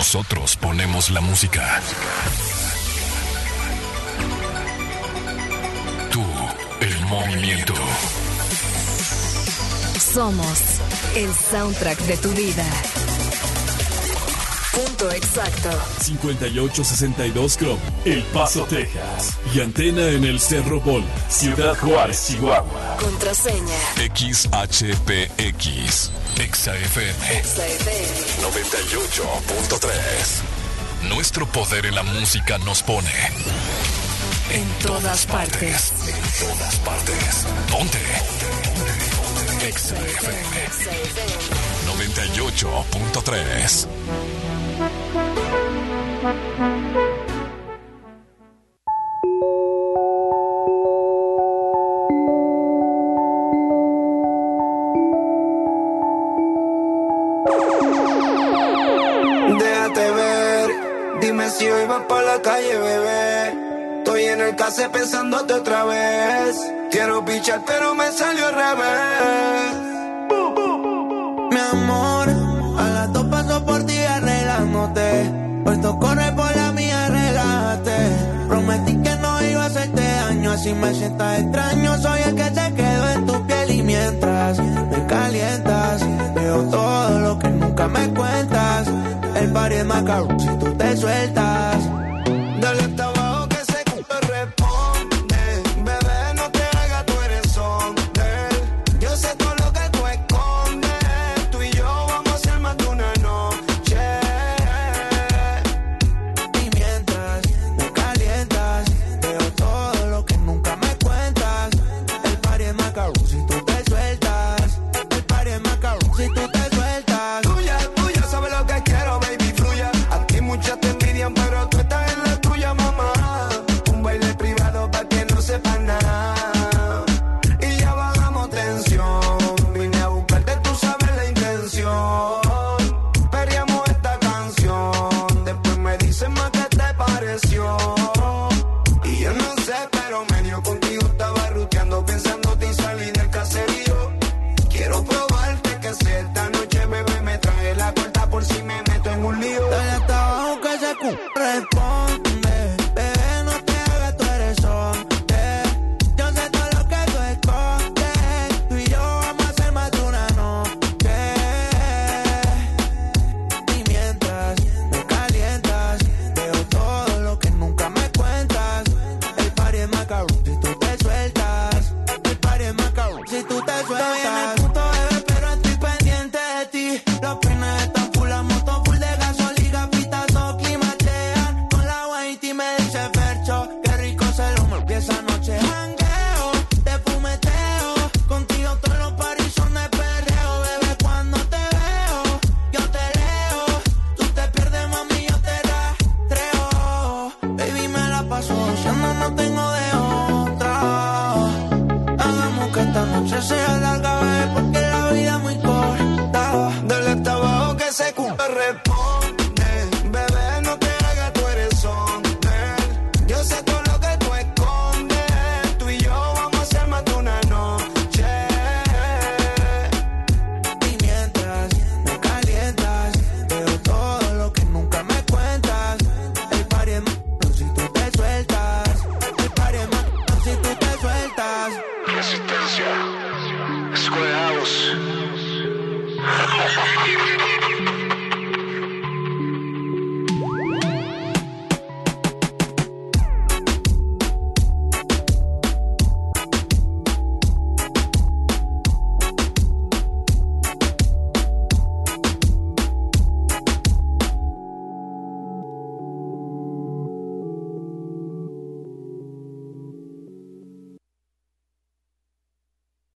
Nosotros ponemos la música. Tú, el movimiento. Somos el soundtrack de tu vida. Punto exacto. 5862 Chrome, El Paso, Texas. Y antena en el Cerro Bola, Ciudad Juárez, Chihuahua. Contraseña XHPX. XFM 98.3. Nuestro poder en la música nos pone en todas partes. En todas partes. Ponte. XFM 98.3. Déjate ver, dime si hoy vas pa' la calle, bebé. Estoy en el case pensándote otra vez. Quiero pichar pero me salió al revés. Mi amor, a las 2 paso por ti arreglándote. Puesto corre por la mía, relájate. Prometí que no iba a hacerte daño, así me sientas extraño. Soy el que te quedo en tu piel y mientras me calientas, veo todo lo que nunca me cuentas. El party es más caro si tú te sueltas. Dale hasta abajo que se responde. Bebé, no te hagas, tú eres hombre. Yo sé todo lo que tú escondes. Tú y yo vamos a hacer más de una noche. Y mientras me calientas, veo todo lo que nunca me cuentas. El party es más caro si tú te sueltas. El party es más caro si tú te sueltas. Tuya, sabes lo que quiero, baby, fluya. Aquí muchas te envidian, pero tú estás en la tuya, mamá. Un baile privado pa' que no sepa nada. Y ya bajamos tensión. Vine a buscarte, tú sabes la intención. Peleamos esta canción. Después me dicen más qué te pareció. Y yo no sé, pero medio contigo estaba ruteando, pensándote y salí del caserío. Quiero probarte que si esta noche, bebé, me trae la corta por si me meto en un lío. Dale hasta abajo que se responde. Bebé, no te hagas, tú eres hombre. Yo sé todo lo que tú escondes. Tú y yo vamos a hacer más de una noche. Y mientras me calientas, veo todo lo que nunca me cuentas. El party es más caro si tú te sueltas. El party es más caro si tú te sueltas. Estoy en el punto, bebé, pero estoy pendiente de ti. Los peines están full, la moto full de gasolina, pitazo, climatean. Con la whitey me dice Fercho, qué rico se lo me esa noche. Jangueo, te fumeteo, contigo todos los paris son de perreo. Bebé, cuando te veo, yo te leo. Tú te pierdes, mami, yo te rastreo. Baby, me la paso haciendo, no tengo de otra. Hagamos que esta noche sea larga, bebé, porque la vida es muy corta. Dale hasta abajo que se responde.